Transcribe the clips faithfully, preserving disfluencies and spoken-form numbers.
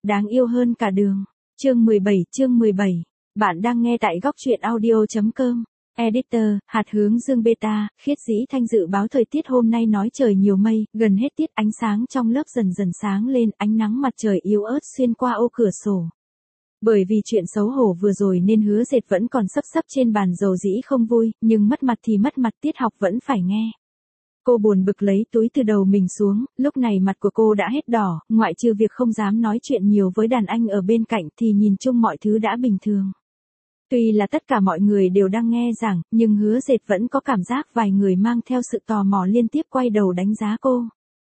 đáng yêu hơn cả đường. Chương mười bảy, chương mười bảy. Bạn đang nghe tại góc truyện audio chấm com. Editor, hạt hướng dương beta, Khiết Dĩ Thanh dự báo thời tiết hôm nay nói trời nhiều mây, gần hết tiết ánh sáng trong lớp dần dần sáng lên, ánh nắng mặt trời yếu ớt xuyên qua ô cửa sổ. Bởi vì chuyện xấu hổ vừa rồi nên Hứa Dệt vẫn còn sấp sấp trên bàn dầu dĩ không vui, nhưng mất mặt thì mất mặt, tiết học vẫn phải nghe. Cô buồn bực lấy túi từ đầu mình xuống, lúc này mặt của cô đã hết đỏ, ngoại trừ việc không dám nói chuyện nhiều với đàn anh ở bên cạnh thì nhìn chung mọi thứ đã bình thường. Tuy là tất cả mọi người đều đang nghe giảng, nhưng Hứa Dệt vẫn có cảm giác vài người mang theo sự tò mò liên tiếp quay đầu đánh giá cô.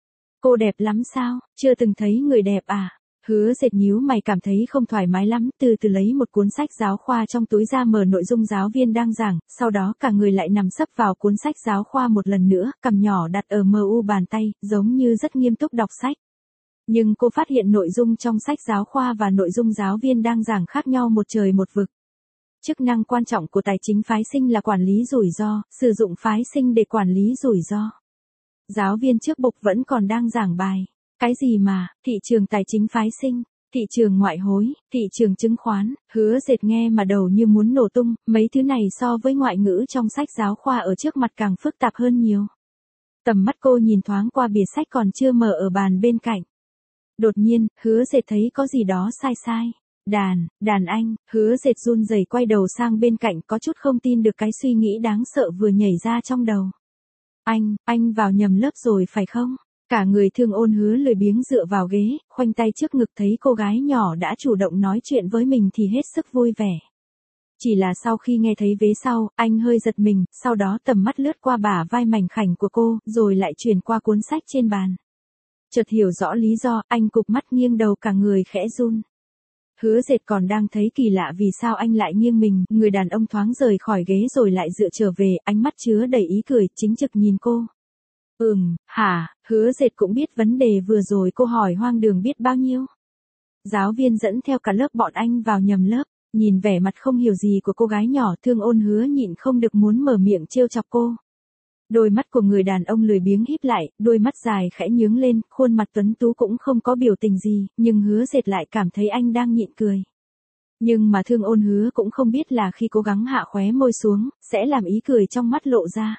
Cô đẹp lắm sao, chưa từng thấy người đẹp à? Hứa Dệt nhíu mày cảm thấy không thoải mái lắm, từ từ lấy một cuốn sách giáo khoa trong túi ra mở nội dung giáo viên đang giảng, sau đó cả người lại nằm sấp vào cuốn sách giáo khoa một lần nữa, cằm nhỏ đặt ở mờ u bàn tay, giống như rất nghiêm túc đọc sách. Nhưng cô phát hiện nội dung trong sách giáo khoa và nội dung giáo viên đang giảng khác nhau một trời một vực. Chức năng quan trọng của tài chính phái sinh là quản lý rủi ro, sử dụng phái sinh để quản lý rủi ro. Giáo viên trước bục vẫn còn đang giảng bài. Cái gì mà, thị trường tài chính phái sinh, thị trường ngoại hối, thị trường chứng khoán, Hứa Dệt nghe mà đầu như muốn nổ tung, mấy thứ này so với ngoại ngữ trong sách giáo khoa ở trước mặt càng phức tạp hơn nhiều. Tầm mắt cô nhìn thoáng qua bìa sách còn chưa mở ở bàn bên cạnh. Đột nhiên, Hứa Dệt thấy có gì đó sai sai. Đàn, đàn anh, Hứa Dệt run rẩy quay đầu sang bên cạnh, có chút không tin được cái suy nghĩ đáng sợ vừa nhảy ra trong đầu. Anh, anh vào nhầm lớp rồi phải không? Cả người Thương Ôn Hứa lười biếng dựa vào ghế, khoanh tay trước ngực thấy cô gái nhỏ đã chủ động nói chuyện với mình thì hết sức vui vẻ. Chỉ là sau khi nghe thấy vế sau, anh hơi giật mình, sau đó tầm mắt lướt qua bả vai mảnh khảnh của cô, rồi lại chuyển qua cuốn sách trên bàn. Chợt hiểu rõ lý do, anh cụp mắt nghiêng đầu cả người khẽ run. Hứa Dệt còn đang thấy kỳ lạ vì sao anh lại nghiêng mình, người đàn ông thoáng rời khỏi ghế rồi lại dựa trở về, ánh mắt chứa đầy ý cười, chính trực nhìn cô. Ừm, hả, Hứa Dệt cũng biết vấn đề vừa rồi cô hỏi hoang đường biết bao nhiêu. Giáo viên dẫn theo cả lớp bọn anh vào nhầm lớp, nhìn vẻ mặt không hiểu gì của cô gái nhỏ, Thương Ôn Hứa nhịn không được muốn mở miệng trêu chọc cô. Đôi mắt của người đàn ông lười biếng híp lại, đôi mắt dài khẽ nhướng lên, khuôn mặt tuấn tú cũng không có biểu tình gì, nhưng Hứa Dệt lại cảm thấy anh đang nhịn cười. Nhưng mà Thương Ôn Hứa cũng không biết là khi cố gắng hạ khóe môi xuống, sẽ làm ý cười trong mắt lộ ra.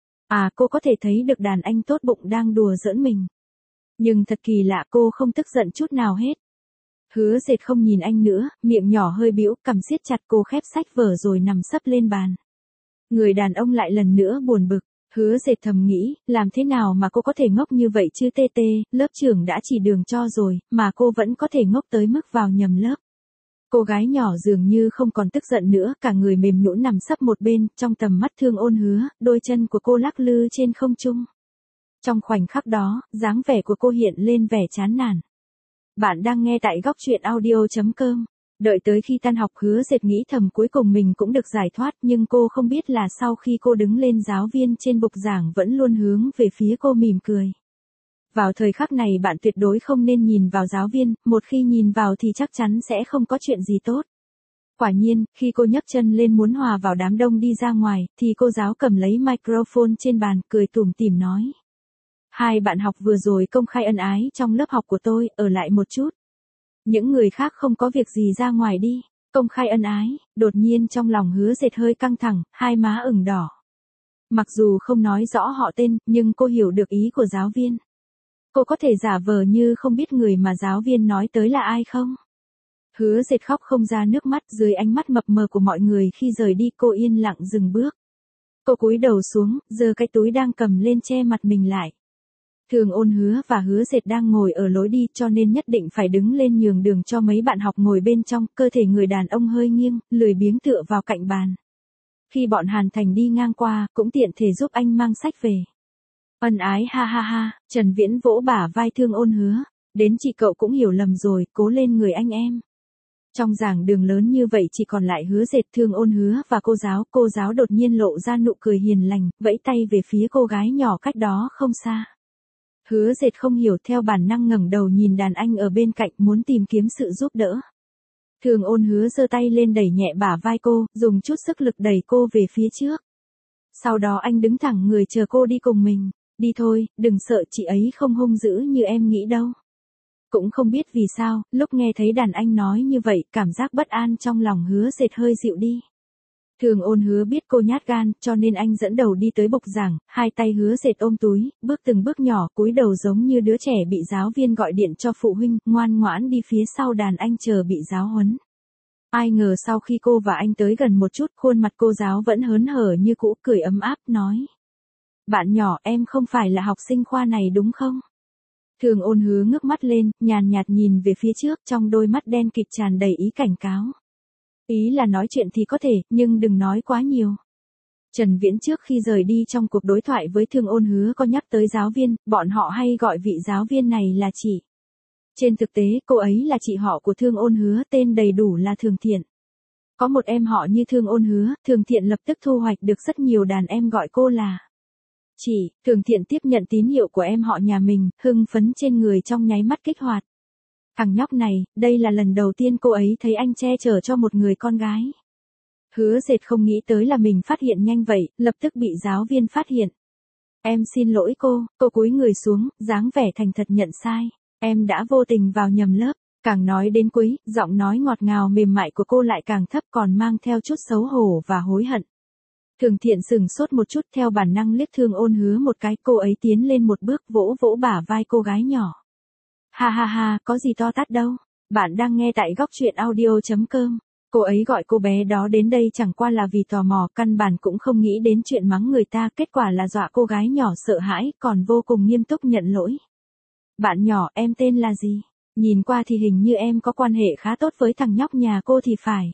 À, cô có thể thấy được đàn anh tốt bụng đang đùa giỡn mình. Nhưng thật kỳ lạ, cô không tức giận chút nào hết. Hứa Dệt không nhìn anh nữa, miệng nhỏ hơi bĩu, cằm siết chặt, cô khép sách vở rồi nằm sấp lên bàn. Người đàn ông lại lần nữa buồn bực. Hứa Dệt thầm nghĩ, làm thế nào mà cô có thể ngốc như vậy chứ tê tê, lớp trưởng đã chỉ đường cho rồi, mà cô vẫn có thể ngốc tới mức vào nhầm lớp. Cô gái nhỏ dường như không còn tức giận nữa, cả người mềm nhũn nằm sấp một bên, trong tầm mắt Thương Ôn Hứa, đôi chân của cô lắc lư trên không trung. Trong khoảnh khắc đó, dáng vẻ của cô hiện lên vẻ chán nản. Bạn đang nghe tại góc truyện audio chấm com. Đợi tới khi tan học, Hứa Dệt nghĩ thầm cuối cùng mình cũng được giải thoát, nhưng cô không biết là sau khi cô đứng lên giáo viên trên bục giảng vẫn luôn hướng về phía cô mỉm cười. Vào thời khắc này bạn tuyệt đối không nên nhìn vào giáo viên, một khi nhìn vào thì chắc chắn sẽ không có chuyện gì tốt. Quả nhiên, khi cô nhấc chân lên muốn hòa vào đám đông đi ra ngoài, thì cô giáo cầm lấy microphone trên bàn, cười tủm tỉm nói. Hai bạn học vừa rồi công khai ân ái trong lớp học của tôi, ở lại một chút. Những người khác không có việc gì ra ngoài đi. Công khai ân ái, đột nhiên trong lòng Hứa Dệt hơi căng thẳng, hai má ửng đỏ. Mặc dù không nói rõ họ tên, nhưng cô hiểu được ý của giáo viên. Cô có thể giả vờ như không biết người mà giáo viên nói tới là ai không? Hứa Dệt khóc không ra nước mắt, dưới ánh mắt mập mờ của mọi người khi rời đi, cô yên lặng dừng bước. Cô cúi đầu xuống, giơ cái túi đang cầm lên che mặt mình lại. Thương Ôn Hứa và Hứa Dệt đang ngồi ở lối đi, cho nên nhất định phải đứng lên nhường đường cho mấy bạn học ngồi bên trong, cơ thể người đàn ông hơi nghiêng, lười biếng tựa vào cạnh bàn. Khi bọn Hàn Thành đi ngang qua, cũng tiện thể giúp anh mang sách về. Ân ái ha ha ha, Trần Viễn vỗ bả vai Thương Ôn Hứa, đến chị cậu cũng hiểu lầm rồi, cố lên người anh em. Trong giảng đường lớn như vậy chỉ còn lại Hứa Dệt, Thương Ôn Hứa và cô giáo, cô giáo đột nhiên lộ ra nụ cười hiền lành, vẫy tay về phía cô gái nhỏ cách đó không xa. Hứa Dệt không hiểu, theo bản năng ngẩng đầu nhìn đàn anh ở bên cạnh, muốn tìm kiếm sự giúp đỡ. Thương Ôn Hứa giơ tay lên đẩy nhẹ bả vai cô, dùng chút sức lực đẩy cô về phía trước. Sau đó anh đứng thẳng người chờ cô đi cùng mình. Đi thôi, đừng sợ, chị ấy không hung dữ như em nghĩ đâu. Cũng không biết vì sao, lúc nghe thấy đàn anh nói như vậy, cảm giác bất an trong lòng Hứa Dệt hơi dịu đi. Thường Ôn Hứa biết cô nhát gan, cho nên anh dẫn đầu đi tới bục giảng, hai tay Hứa Dệt ôm túi, bước từng bước nhỏ, cúi đầu giống như đứa trẻ bị giáo viên gọi điện cho phụ huynh, ngoan ngoãn đi phía sau đàn anh chờ bị giáo huấn. Ai ngờ sau khi cô và anh tới gần một chút, khuôn mặt cô giáo vẫn hớn hở như cũ, cười ấm áp, nói. Bạn nhỏ, em không phải là học sinh khoa này đúng không? Thường Ôn Hứa ngước mắt lên, nhàn nhạt nhìn về phía trước, trong đôi mắt đen kịt tràn đầy ý cảnh cáo. Ý là nói chuyện thì có thể, nhưng đừng nói quá nhiều. Trần Viễn trước khi rời đi trong cuộc đối thoại với Thường Ôn Hứa có nhắc tới giáo viên, bọn họ hay gọi vị giáo viên này là chị. Trên thực tế, cô ấy là chị họ của Thường Ôn Hứa, tên đầy đủ là Thường Thiện. Có một em họ như Thường Ôn Hứa, Thường Thiện lập tức thu hoạch được rất nhiều đàn em gọi cô là chị. Thường Thiện tiếp nhận tín hiệu của em họ nhà mình, hưng phấn trên người trong nháy mắt kích hoạt. Thằng nhóc này, đây là lần đầu tiên cô ấy thấy anh che chở cho một người con gái. Hứa Dệt không nghĩ tới là mình phát hiện nhanh vậy, lập tức bị giáo viên phát hiện. Em xin lỗi cô, cô cúi người xuống, dáng vẻ thành thật nhận sai. Em đã vô tình vào nhầm lớp. Càng nói đến cuối, giọng nói ngọt ngào mềm mại của cô lại càng thấp, còn mang theo chút xấu hổ và hối hận. Thường Thiện sừng sốt một chút, theo bản năng liếc Thường Ôn Hứa một cái, cô ấy tiến lên một bước, vỗ vỗ bả vai cô gái nhỏ. Ha ha ha, có gì to tát đâu. Bạn đang nghe tại góc truyện audio chấm com. Cô ấy gọi cô bé đó đến đây chẳng qua là vì tò mò, căn bản cũng không nghĩ đến chuyện mắng người ta, kết quả là dọa cô gái nhỏ sợ hãi, còn vô cùng nghiêm túc nhận lỗi. Bạn nhỏ, em tên là gì? Nhìn qua thì hình như em có quan hệ khá tốt với thằng nhóc nhà cô thì phải.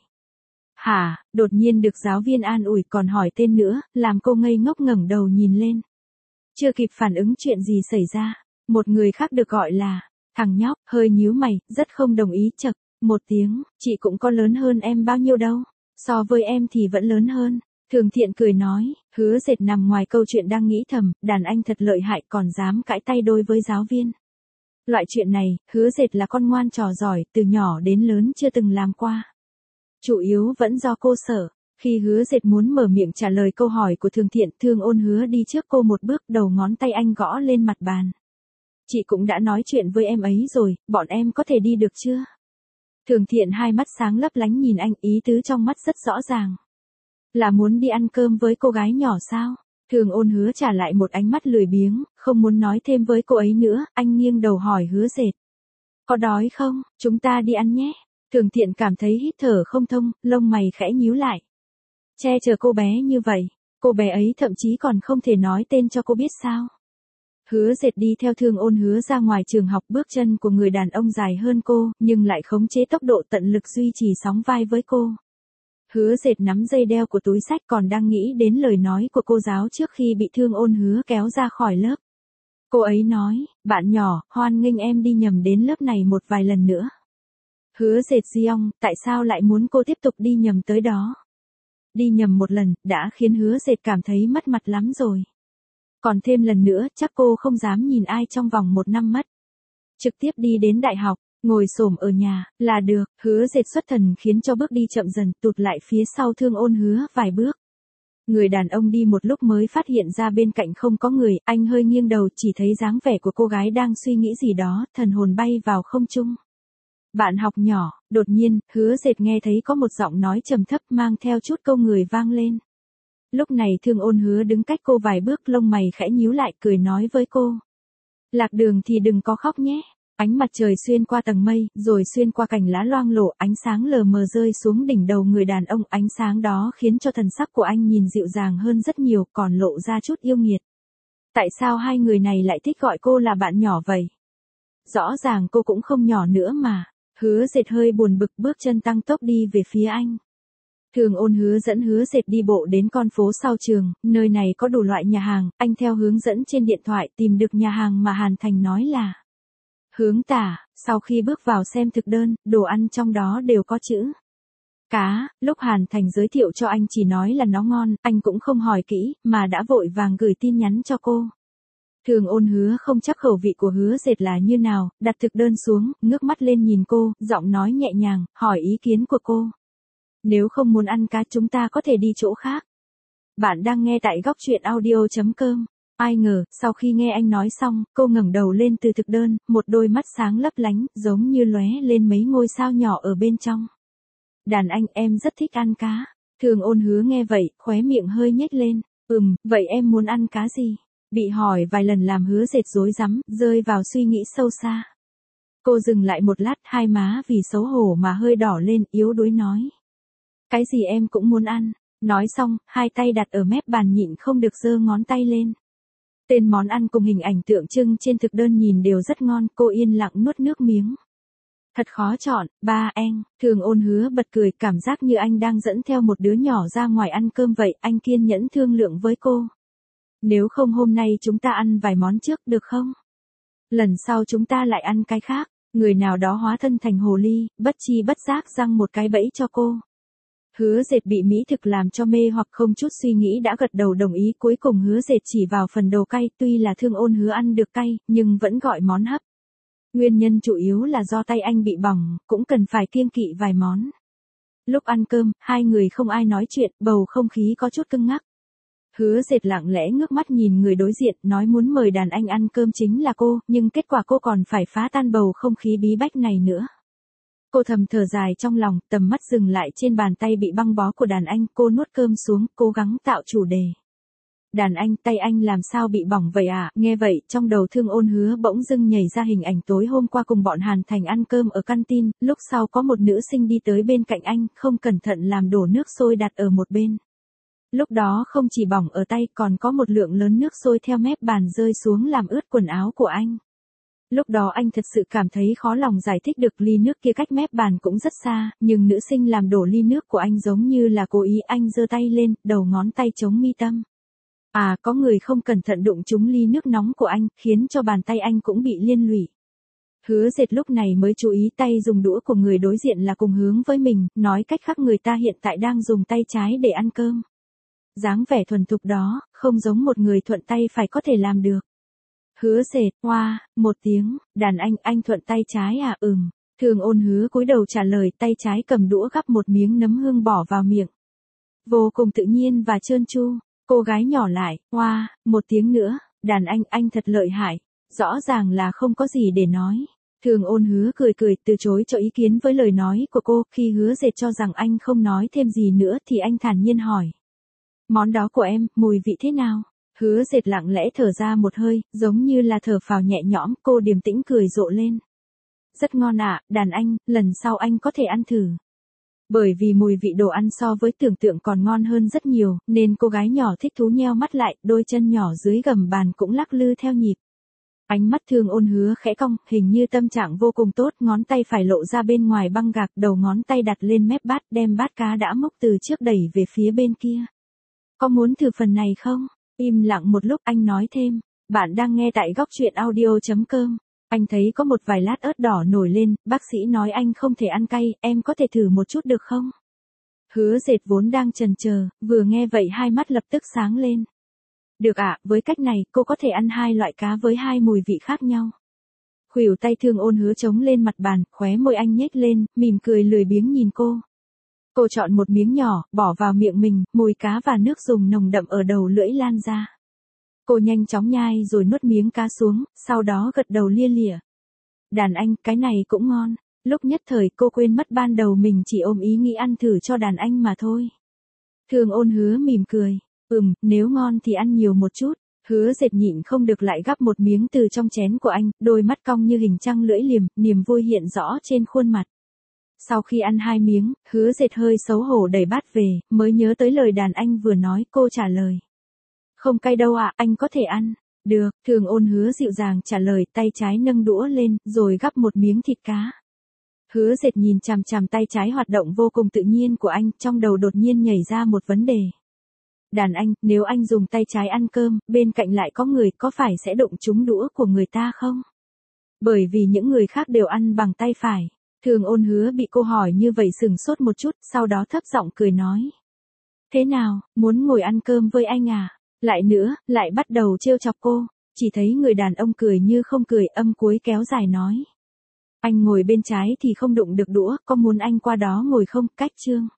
Hả, đột nhiên được giáo viên an ủi còn hỏi tên nữa, làm cô ngây ngốc ngẩng đầu nhìn lên. Chưa kịp phản ứng chuyện gì xảy ra, một người khác được gọi là thằng nhóc, hơi nhíu mày, rất không đồng ý, chậc, một tiếng, chị cũng có lớn hơn em bao nhiêu đâu, so với em thì vẫn lớn hơn. Thường Thiện cười nói, Hứa Dệt nằm ngoài câu chuyện đang nghĩ thầm, đàn anh thật lợi hại còn dám cãi tay đôi với giáo viên. Loại chuyện này, Hứa Dệt là con ngoan trò giỏi, từ nhỏ đến lớn chưa từng làm qua. Chủ yếu vẫn do cô sợ. Khi Hứa Dệt muốn mở miệng trả lời câu hỏi của Thường Thiện, Thường Ôn Hứa đi trước cô một bước, đầu ngón tay anh gõ lên mặt bàn. Chị cũng đã nói chuyện với em ấy rồi, bọn em có thể đi được chưa? Thường Thiện hai mắt sáng lấp lánh nhìn anh, ý tứ trong mắt rất rõ ràng. Là muốn đi ăn cơm với cô gái nhỏ sao? Thường Ôn Hứa trả lại một ánh mắt lười biếng, không muốn nói thêm với cô ấy nữa, anh nghiêng đầu hỏi Hứa Dệt. Có đói không, chúng ta đi ăn nhé. Thường Thiện cảm thấy hít thở không thông, lông mày khẽ nhíu lại. Che chở cô bé như vậy, cô bé ấy thậm chí còn không thể nói tên cho cô biết sao. Hứa Dệt đi theo Thường Ôn Hứa ra ngoài trường học, bước chân của người đàn ông dài hơn cô, nhưng lại khống chế tốc độ tận lực duy trì sóng vai với cô. Hứa Dệt nắm dây đeo của túi xách còn đang nghĩ đến lời nói của cô giáo trước khi bị Thường Ôn Hứa kéo ra khỏi lớp. Cô ấy nói, bạn nhỏ, hoan nghênh em đi nhầm đến lớp này một vài lần nữa. Hứa Dệt giong, tại sao lại muốn cô tiếp tục đi nhầm tới đó? Đi nhầm một lần, đã khiến Hứa Dệt cảm thấy mất mặt lắm rồi. Còn thêm lần nữa, chắc cô không dám nhìn ai trong vòng một năm mất. Trực tiếp đi đến đại học, ngồi xổm ở nhà, là được. Hứa Dệt xuất thần khiến cho bước đi chậm dần, tụt lại phía sau Thường Ôn Hứa vài bước. Người đàn ông đi một lúc mới phát hiện ra bên cạnh không có người, anh hơi nghiêng đầu, chỉ thấy dáng vẻ của cô gái đang suy nghĩ gì đó, thần hồn bay vào không trung. Bạn học nhỏ, đột nhiên, Hứa Dệt nghe thấy có một giọng nói trầm thấp mang theo chút câu người vang lên. Lúc này Thường Ôn Hứa đứng cách cô vài bước, lông mày khẽ nhíu lại, cười nói với cô. Lạc đường thì đừng có khóc nhé. Ánh mặt trời xuyên qua tầng mây, rồi xuyên qua cành lá loang lổ, ánh sáng lờ mờ rơi xuống đỉnh đầu người đàn ông, ánh sáng đó khiến cho thần sắc của anh nhìn dịu dàng hơn rất nhiều, còn lộ ra chút yêu nghiệt. Tại sao hai người này lại thích gọi cô là bạn nhỏ vậy? Rõ ràng cô cũng không nhỏ nữa mà. Hứa Dệt hơi buồn bực, bước chân tăng tốc đi về phía anh. Thường Ôn Hứa dẫn Hứa Dệt đi bộ đến con phố sau trường, nơi này có đủ loại nhà hàng, anh theo hướng dẫn trên điện thoại tìm được nhà hàng mà Hàn Thành nói là Hướng Tả. Sau khi bước vào xem thực đơn, đồ ăn trong đó đều có chữ cá, lúc Hàn Thành giới thiệu cho anh chỉ nói là nó ngon, anh cũng không hỏi kỹ, mà đã vội vàng gửi tin nhắn cho cô. Thường Ôn Hứa không chắc khẩu vị của Hứa Dệt là như nào, đặt thực đơn xuống, ngước mắt lên nhìn cô, giọng nói nhẹ nhàng, hỏi ý kiến của cô. Nếu không muốn ăn cá chúng ta có thể đi chỗ khác. Bạn đang nghe tại góc truyện audio chấm com. Ai ngờ, sau khi nghe anh nói xong, cô ngẩng đầu lên từ thực đơn, một đôi mắt sáng lấp lánh, giống như lóe lên mấy ngôi sao nhỏ ở bên trong. Đàn anh, em rất thích ăn cá. Thường Ôn Hứa nghe vậy, khóe miệng hơi nhếch lên. Ừm, vậy em muốn ăn cá gì? Bị hỏi vài lần làm Hứa Dệt rối rắm, rơi vào suy nghĩ sâu xa. Cô dừng lại một lát, hai má vì xấu hổ mà hơi đỏ lên, yếu đuối nói. Cái gì em cũng muốn ăn. Nói xong, hai tay đặt ở mép bàn nhịn không được giơ ngón tay lên. Tên món ăn cùng hình ảnh tượng trưng trên thực đơn nhìn đều rất ngon, cô yên lặng nuốt nước miếng. Thật khó chọn, ba anh, Thường Ôn Hứa bật cười, cảm giác như anh đang dẫn theo một đứa nhỏ ra ngoài ăn cơm vậy, anh kiên nhẫn thương lượng với cô. Nếu không hôm nay chúng ta ăn vài món trước được không? Lần sau chúng ta lại ăn cái khác, người nào đó hóa thân thành hồ ly, bất chi bất giác răng một cái bẫy cho cô. Hứa Dệt bị mỹ thực làm cho mê hoặc không chút suy nghĩ đã gật đầu đồng ý, cuối cùng Hứa Dệt chỉ vào phần đồ cay, tuy là Thương Ôn Hứa ăn được cay, nhưng vẫn gọi món hấp. Nguyên nhân chủ yếu là do tay anh bị bỏng, cũng cần phải kiêng kỵ vài món. Lúc ăn cơm, hai người không ai nói chuyện, bầu không khí có chút cứng ngắc. Hứa Dệt lặng lẽ ngước mắt nhìn người đối diện, nói muốn mời đàn anh ăn cơm chính là cô, nhưng kết quả cô còn phải phá tan bầu không khí bí bách này nữa. Cô thầm thở dài trong lòng, tầm mắt dừng lại trên bàn tay bị băng bó của đàn anh, cô nuốt cơm xuống, cố gắng tạo chủ đề. Đàn anh, tay anh làm sao bị bỏng vậy à? Nghe vậy, trong đầu Thương Ôn Hứa bỗng dưng nhảy ra hình ảnh tối hôm qua cùng bọn Hàn Thành ăn cơm ở canteen, lúc sau có một nữ sinh đi tới bên cạnh anh, không cẩn thận làm đổ nước sôi đặt ở một bên. Lúc đó không chỉ bỏng ở tay, còn có một lượng lớn nước sôi theo mép bàn rơi xuống làm ướt quần áo của anh. Lúc đó anh thật sự cảm thấy khó lòng giải thích được, ly nước kia cách mép bàn cũng rất xa, nhưng nữ sinh làm đổ ly nước của anh giống như là cố ý, anh giơ tay lên, đầu ngón tay chống mi tâm. À, có người không cẩn thận đụng trúng ly nước nóng của anh, khiến cho bàn tay anh cũng bị liên lụy. Hứa Dệt lúc này mới chú ý tay dùng đũa của người đối diện là cùng hướng với mình, nói cách khác người ta hiện tại đang dùng tay trái để ăn cơm. Dáng vẻ thuần thục đó, không giống một người thuận tay phải có thể làm được. Hứa Dệt, hoa, một tiếng, đàn anh, anh thuận tay trái à? Ừm. Thường Ôn Hứa cúi đầu trả lời, tay trái cầm đũa gắp một miếng nấm hương bỏ vào miệng. Vô cùng tự nhiên và trơn tru. Cô gái nhỏ lại, hoa, một tiếng nữa, đàn anh, anh thật lợi hại. Rõ ràng là không có gì để nói. Thường Ôn Hứa cười cười, từ chối cho ý kiến với lời nói của cô, khi Hứa Dệt cho rằng anh không nói thêm gì nữa thì anh thản nhiên hỏi. Món đó của em, mùi vị thế nào? Hứa Dệt lặng lẽ thở ra một hơi, giống như là thở phào nhẹ nhõm, cô điềm tĩnh cười rộ lên. Rất ngon ạ, đàn anh, lần sau anh có thể ăn thử. Bởi vì mùi vị đồ ăn so với tưởng tượng còn ngon hơn rất nhiều, nên cô gái nhỏ thích thú nheo mắt lại, đôi chân nhỏ dưới gầm bàn cũng lắc lư theo nhịp. Ánh mắt Thường Ôn Hứa khẽ cong, hình như tâm trạng vô cùng tốt, ngón tay phải lộ ra bên ngoài băng gạc, đầu ngón tay đặt lên mép bát, đem bát cá đã múc từ trước đẩy về phía bên kia. Có muốn thử phần này không? Im lặng một lúc, anh nói thêm, bạn đang nghe tại góc truyện audio chấm com. Anh thấy có một vài lát ớt đỏ nổi lên, bác sĩ nói anh không thể ăn cay, em có thể thử một chút được không? Hứa Dệt vốn đang chần chờ, vừa nghe vậy hai mắt lập tức sáng lên. Được ạ, với cách này, cô có thể ăn hai loại cá với hai mùi vị khác nhau. Khuỷu tay Thường Ôn Hứa chống lên mặt bàn, khóe môi anh nhếch lên, mỉm cười lười biếng nhìn cô. Cô chọn một miếng nhỏ, bỏ vào miệng mình, mùi cá và nước dùng nồng đậm ở đầu lưỡi lan ra. Cô nhanh chóng nhai rồi nuốt miếng cá xuống, sau đó gật đầu lia lịa. Đàn anh, cái này cũng ngon. Lúc nhất thời cô quên mất ban đầu mình chỉ ôm ý nghĩ ăn thử cho đàn anh mà thôi. Thường Ôn Hứa mỉm cười. Ừm, nếu ngon thì ăn nhiều một chút. Hứa Dệt nhịn không được lại gắp một miếng từ trong chén của anh, đôi mắt cong như hình trăng lưỡi liềm, niềm vui hiện rõ trên khuôn mặt. Sau khi ăn hai miếng, Hứa Dệt hơi xấu hổ đẩy bát về, mới nhớ tới lời đàn anh vừa nói, cô trả lời. Không cay đâu ạ, anh có thể ăn. Được, Thường Ôn Hứa dịu dàng trả lời, tay trái nâng đũa lên, rồi gắp một miếng thịt cá. Hứa Dệt nhìn chằm chằm tay trái hoạt động vô cùng tự nhiên của anh, trong đầu đột nhiên nhảy ra một vấn đề. Đàn anh, nếu anh dùng tay trái ăn cơm, bên cạnh lại có người, có phải sẽ đụng trúng đũa của người ta không? Bởi vì những người khác đều ăn bằng tay phải. Thường Ôn Hứa bị cô hỏi như vậy sừng sốt một chút, sau đó thấp giọng cười nói. Thế nào, muốn ngồi ăn cơm với anh à? Lại nữa, lại bắt đầu trêu chọc cô. Chỉ thấy người đàn ông cười như không cười, âm cuối kéo dài nói. Anh ngồi bên trái thì không đụng được đũa, có muốn anh qua đó ngồi không? Cách chương.